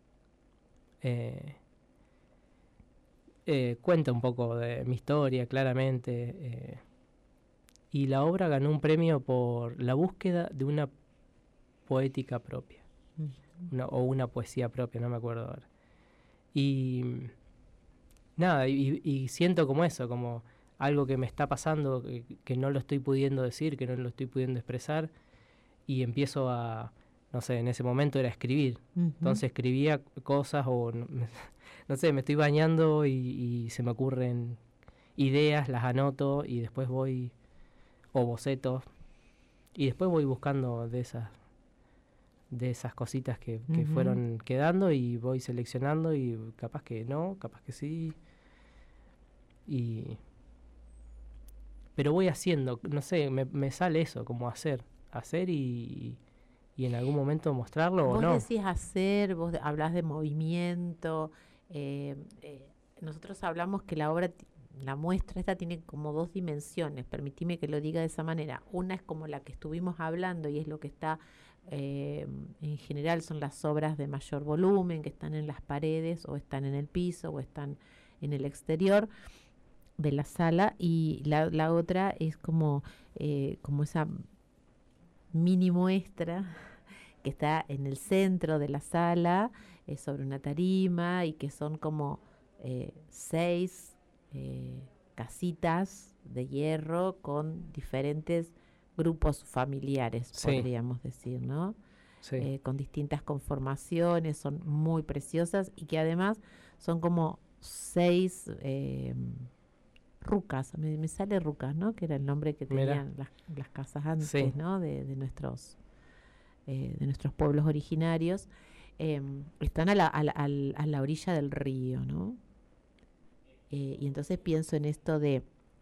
Cuenta un poco de mi historia, claramente. Y la obra ganó un premio por la búsqueda de una poética propia. O una poesía propia, no me acuerdo ahora. Y nada, y siento como eso, como algo que me está pasando, que no lo estoy pudiendo decir, que no lo estoy pudiendo expresar, y empiezo a, no sé, en ese momento era escribir. Entonces escribía cosas o, no sé, me estoy bañando y se me ocurren ideas, las anoto y después voy, o bocetos, y después voy buscando de esas cositas que fueron quedando y voy seleccionando y capaz que no, capaz que sí. Pero voy haciendo, no sé, me sale eso, como hacer y en algún momento mostrarlo o no. Vos decís hacer, vos hablás de movimiento. Nosotros hablamos que la obra, la muestra esta tiene como dos dimensiones, permitime que lo diga de esa manera. Una es como la que estuvimos hablando y es lo que está, en general son las obras de mayor volumen, que están en las paredes o están en el piso o están en el exterior de la sala, y la otra es como esa mini muestra que está en el centro de la sala, sobre una tarima, y que son como 6 casitas de hierro con diferentes grupos familiares, podríamos decir, ¿no? Sí. Con distintas conformaciones, son muy preciosas y que además son como 6 rucas, me sale rucas, ¿no? Que era el nombre que tenían las casas antes, sí, ¿no? De nuestros pueblos originarios. Están a la orilla del río, ¿no? Y entonces pienso en esto del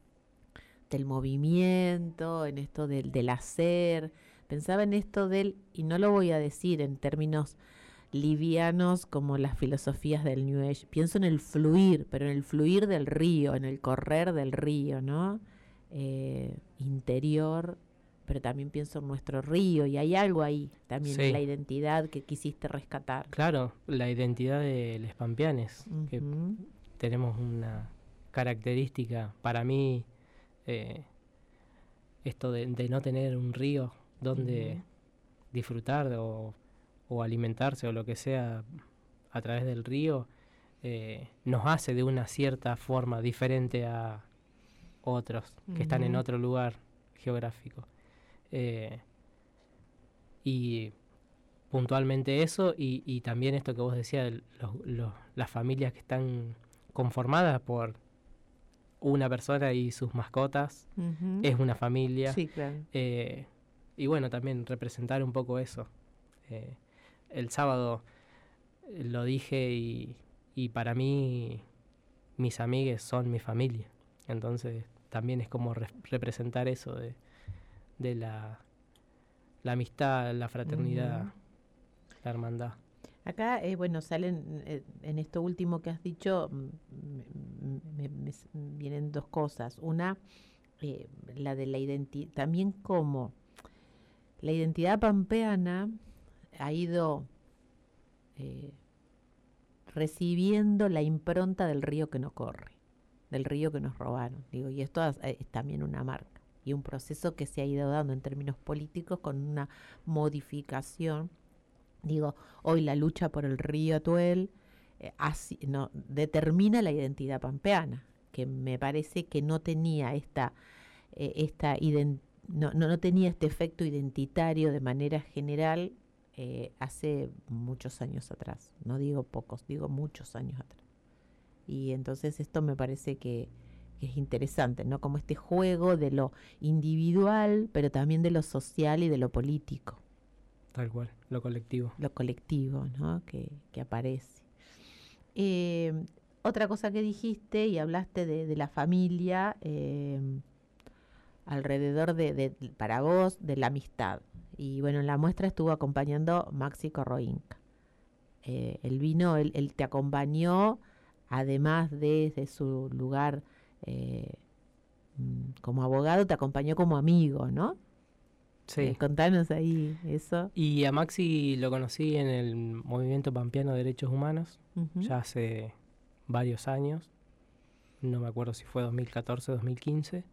movimiento, en esto del hacer. Pensaba en esto y no lo voy a decir en términos livianos como las filosofías del New Age. Pienso en el fluir, pero en el fluir del río, en el correr del río, ¿no? Interior, pero también pienso en nuestro río, y hay algo ahí también en la identidad que quisiste rescatar. Claro, la identidad de los pampeanes, que tenemos una característica, para mí, esto de no tener un río donde disfrutar o alimentarse o lo que sea a través del río, nos hace de una cierta forma diferente a otros que están en otro lugar geográfico. Y puntualmente eso, y también esto que vos decías, las familias que están conformadas por una persona y sus mascotas, es una familia. Sí, claro. Y bueno, también representar un poco eso. El sábado lo dije y para mí mis amigues son mi familia. Entonces también es como representar eso de la amistad, la fraternidad, la hermandad. Acá, bueno, salen en esto último que has dicho, me vienen dos cosas. Una, la de la identidad, también como la identidad pampeana ha ido recibiendo la impronta del río que no corre, del río que nos robaron. Digo, y esto es también una marca y un proceso que se ha ido dando en términos políticos con una modificación. Digo, hoy la lucha por el río Atuel determina la identidad pampeana, que me parece que no tenía no tenía este efecto identitario de manera general hace muchos años atrás. No digo pocos, digo muchos años atrás. Y entonces esto me parece que es interesante, ¿no? Como este juego de lo individual, pero también de lo social y de lo político. Tal cual, lo colectivo. Lo colectivo, ¿no? Que aparece. Otra cosa que dijiste, y hablaste de la familia, alrededor para vos, de la amistad. Y bueno, en la muestra estuvo acompañando Maxi Corroinca. Él vino, él te acompañó, además de su lugar como abogado, te acompañó como amigo, ¿no? Sí. Contanos ahí eso. Y a Maxi lo conocí en el Movimiento Pampeano de Derechos Humanos, ya hace varios años. No me acuerdo si fue 2014, 2015.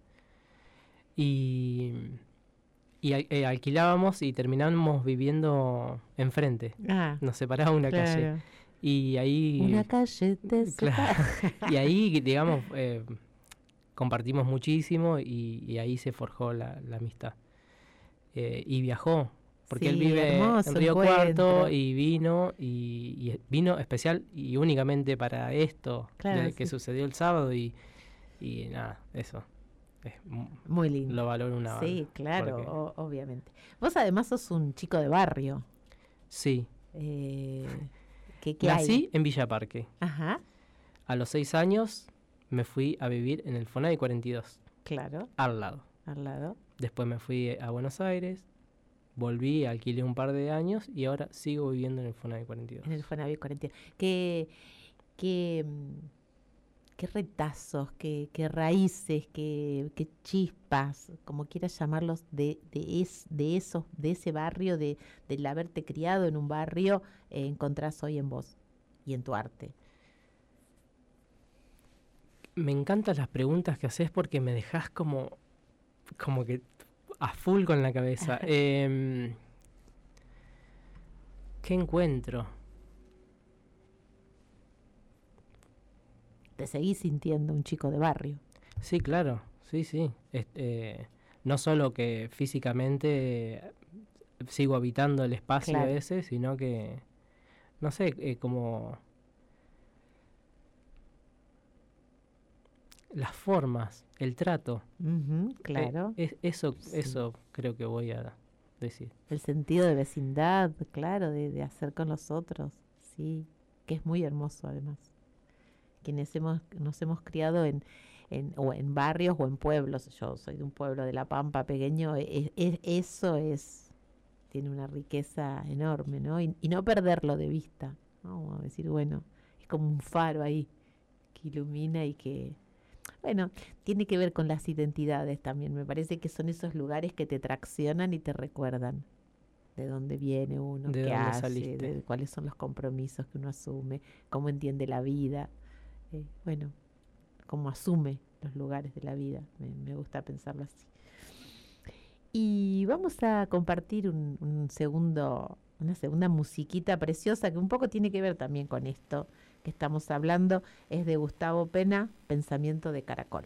Y alquilábamos y terminamos viviendo enfrente. Nos separaba una calle. Y ahí... Una calle te separa. Y ahí, digamos, compartimos muchísimo y ahí se forjó la amistad. Y viajó, porque él vive en Río Cuarto y vino especial y únicamente para esto, que sucedió el sábado y nada, eso es muy lindo. Lo valoro una banda. Sí, claro, obviamente. Vos además sos un chico de barrio. Sí. ¿Qué Nací hay? en Villa Parque. Ajá. A los 6 años me fui a vivir en el Fonadi 42. Claro. Al lado. Después me fui a Buenos Aires, volví, alquilé un par de años y ahora sigo viviendo en el Fonadi 42. En el Fonadi 42. ¿Qué retazos, qué raíces, qué chispas, como quieras llamarlos, de ese barrio, del haberte criado en un barrio, encontrás hoy en vos y en tu arte? Me encantan las preguntas que haces porque me dejás como que a full con la cabeza. ¿Qué encuentro? ¿Te seguís sintiendo un chico de barrio? Sí, claro, sí. No solo que físicamente sigo habitando el espacio ese, sino que, no sé, como las formas, el trato. Claro. Eso creo que voy a decir. El sentido de vecindad, claro, de hacer con los otros, sí, que es muy hermoso además. Quienes nos hemos criado en barrios o en pueblos, yo soy de un pueblo de La Pampa pequeño, eso tiene una riqueza enorme, ¿no? Y no perderlo de vista, ¿no? Decir, bueno, es como un faro ahí que ilumina y que... Bueno, tiene que ver con las identidades también. Me parece que son esos lugares que te traccionan y te recuerdan de dónde viene uno, de qué dónde hace, saliste. cuáles son los compromisos que uno asume, cómo entiende la vida. Bueno, cómo asume los lugares de la vida. Me gusta pensarlo así. Y vamos a compartir una segunda musiquita preciosa que un poco tiene que ver también con esto que estamos hablando. Es de Gustavo Pena, Pensamiento de Caracol.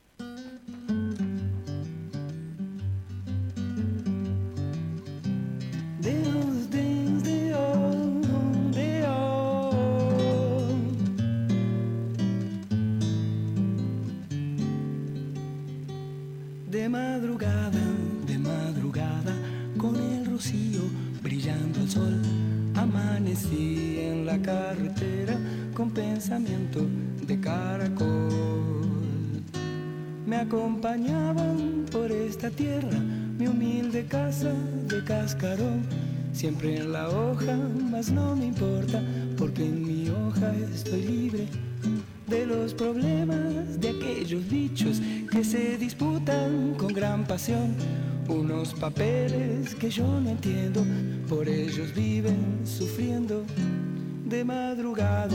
De madrugada, con el rocío brillando al sol, amanecí en la carretera con pensamiento de caracol. Me acompañaban por esta tierra mi humilde casa de cascarón, siempre en la hoja, mas no me importa, porque en mi hoja estoy libre de los problemas de aquellos bichos que se disputan con gran pasión unos papeles que yo no entiendo, por ellos viven sufriendo. De madrugada,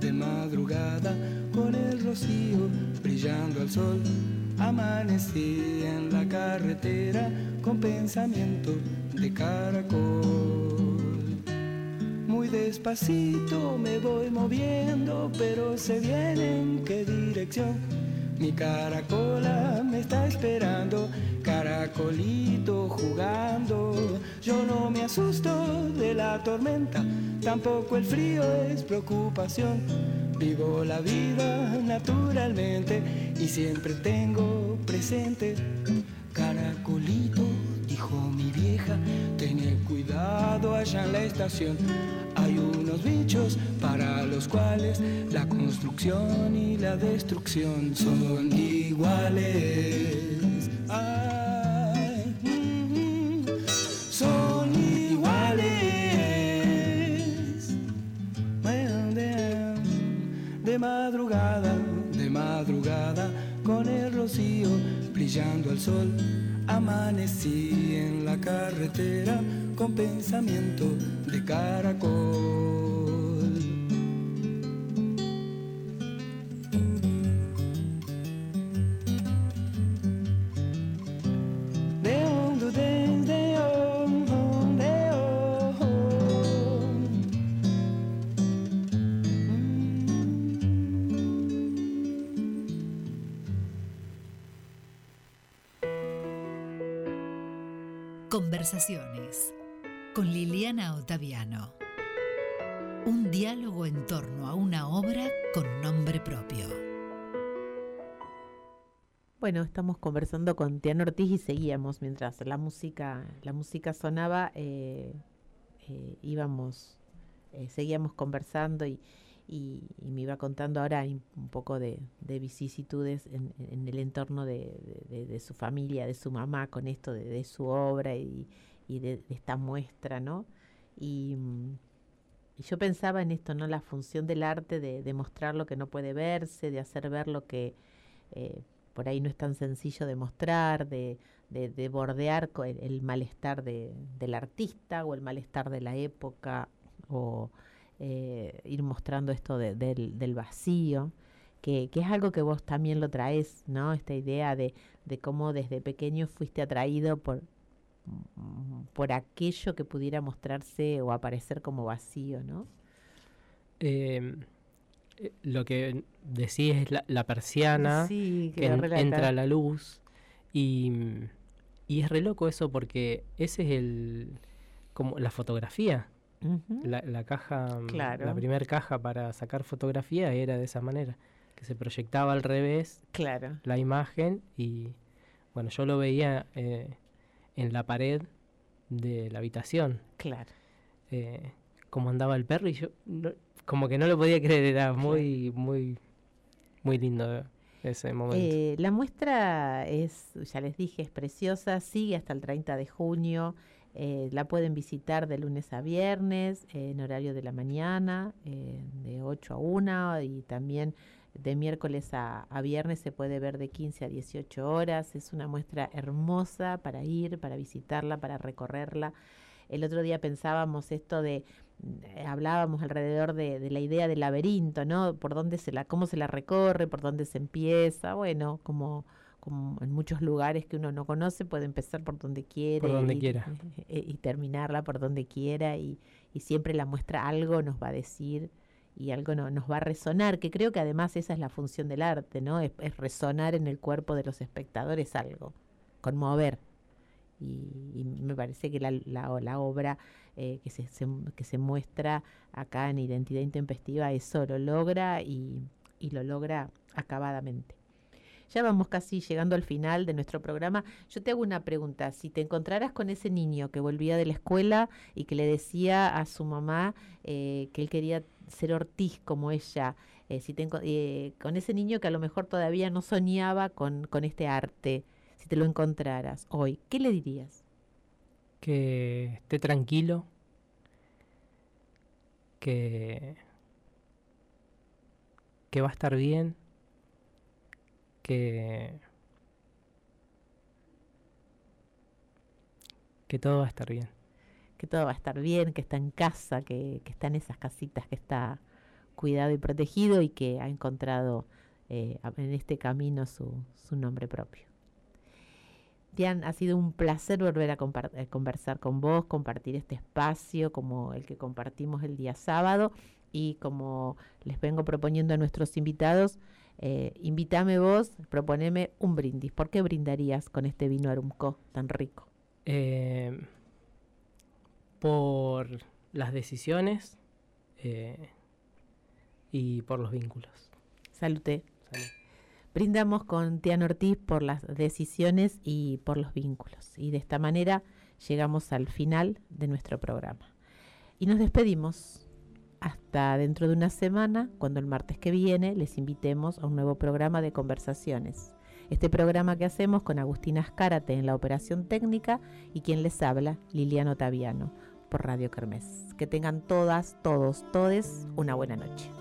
con el rocío brillando al sol, amanecí en la carretera con pensamiento de caracol. Muy despacito me voy moviendo, pero sé bien en qué dirección. Mi caracola me está esperando, caracolito jugando. Yo no me asusto de la tormenta, tampoco el frío es preocupación. Vivo la vida naturalmente y siempre tengo presente. Caracolito, dijo mi vieja, tené cuidado allá en la estación. Hay unos bichos para los cuales la construcción y la destrucción son iguales. Ay, son iguales. De madrugada, con el rocío brillando al sol, amanecí en la carretera con pensamiento de caracol. Conversaciones con Liliana Ottaviano. Un diálogo en torno a una obra con nombre propio. Bueno, estamos conversando con Tiana Ortiz y seguíamos mientras la música sonaba, seguíamos conversando y me iba contando ahora un poco de vicisitudes en el entorno de su familia, de su mamá, con esto de su obra y de esta muestra, ¿no? Y yo pensaba en esto, ¿no? La función del arte de mostrar lo que no puede verse, de hacer ver lo que por ahí no es tan sencillo de mostrar, de bordear el malestar del artista o el malestar de la época, o ir mostrando esto del vacío, que es algo que vos también lo traes, ¿no? Esta idea de cómo desde pequeño fuiste atraído por aquello que pudiera mostrarse o aparecer como vacío, ¿no? Lo que decís es la persiana, sí, que entra la luz y es re loco eso, porque ese es como la fotografía. Uh-huh. La caja, claro. La primera caja para sacar fotografía era de esa manera, que se proyectaba al revés, claro, la imagen, y bueno, yo lo veía en la pared de la habitación, claro, cómo andaba el perro, y yo como que no lo podía creer, era muy lindo ese momento. La muestra es, ya les dije, es preciosa, sigue hasta el 30 de junio. La pueden visitar de lunes a viernes, en horario de la mañana, de 8 a 1, y también de miércoles a viernes se puede ver de 15 a 18 horas. Es una muestra hermosa para ir, para visitarla, para recorrerla. El otro día pensábamos esto de, hablábamos alrededor de la idea del laberinto, ¿no? Por dónde cómo se la recorre, por dónde se empieza. Bueno, como en muchos lugares que uno no conoce, puede empezar por donde quiera. Por donde quiera. Y terminarla por donde quiera. Y siempre la muestra algo nos va a decir y algo nos va a resonar, que creo que además esa es la función del arte, ¿no? Es resonar en el cuerpo de los espectadores algo, conmover. Y me parece que la obra que se muestra acá en Identidad Intempestiva eso lo logra y lo logra acabadamente. Ya vamos casi llegando al final de nuestro programa. Yo te hago una pregunta. Si te encontraras con ese niño que volvía de la escuela y que le decía a su mamá que él quería ser Ortiz como ella, con ese niño que a lo mejor todavía no soñaba con este arte, si te lo encontraras hoy, ¿qué le dirías? Que esté tranquilo, que va a estar bien, que todo va a estar bien. Que todo va a estar bien, que está en casa, que está en esas casitas, que está cuidado y protegido y que ha encontrado en este camino su nombre propio. Dian, ha sido un placer volver a conversar con vos, compartir este espacio como el que compartimos el día sábado, y como les vengo proponiendo a nuestros invitados, invítame vos, proponeme un brindis. ¿Por qué brindarías con este vino Arumco tan rico? Por las decisiones y por los vínculos. Salute. Salud. Brindamos con Tian Ortiz por las decisiones y por los vínculos. Y de esta manera llegamos al final de nuestro programa. Y nos despedimos hasta dentro de una semana, cuando el martes que viene les invitemos a un nuevo programa de conversaciones. Este programa que hacemos con Agustina Escárate en la operación técnica y quien les habla, Liliana Otaviano, por Radio Kermés. Que tengan todas, todos, todes una buena noche.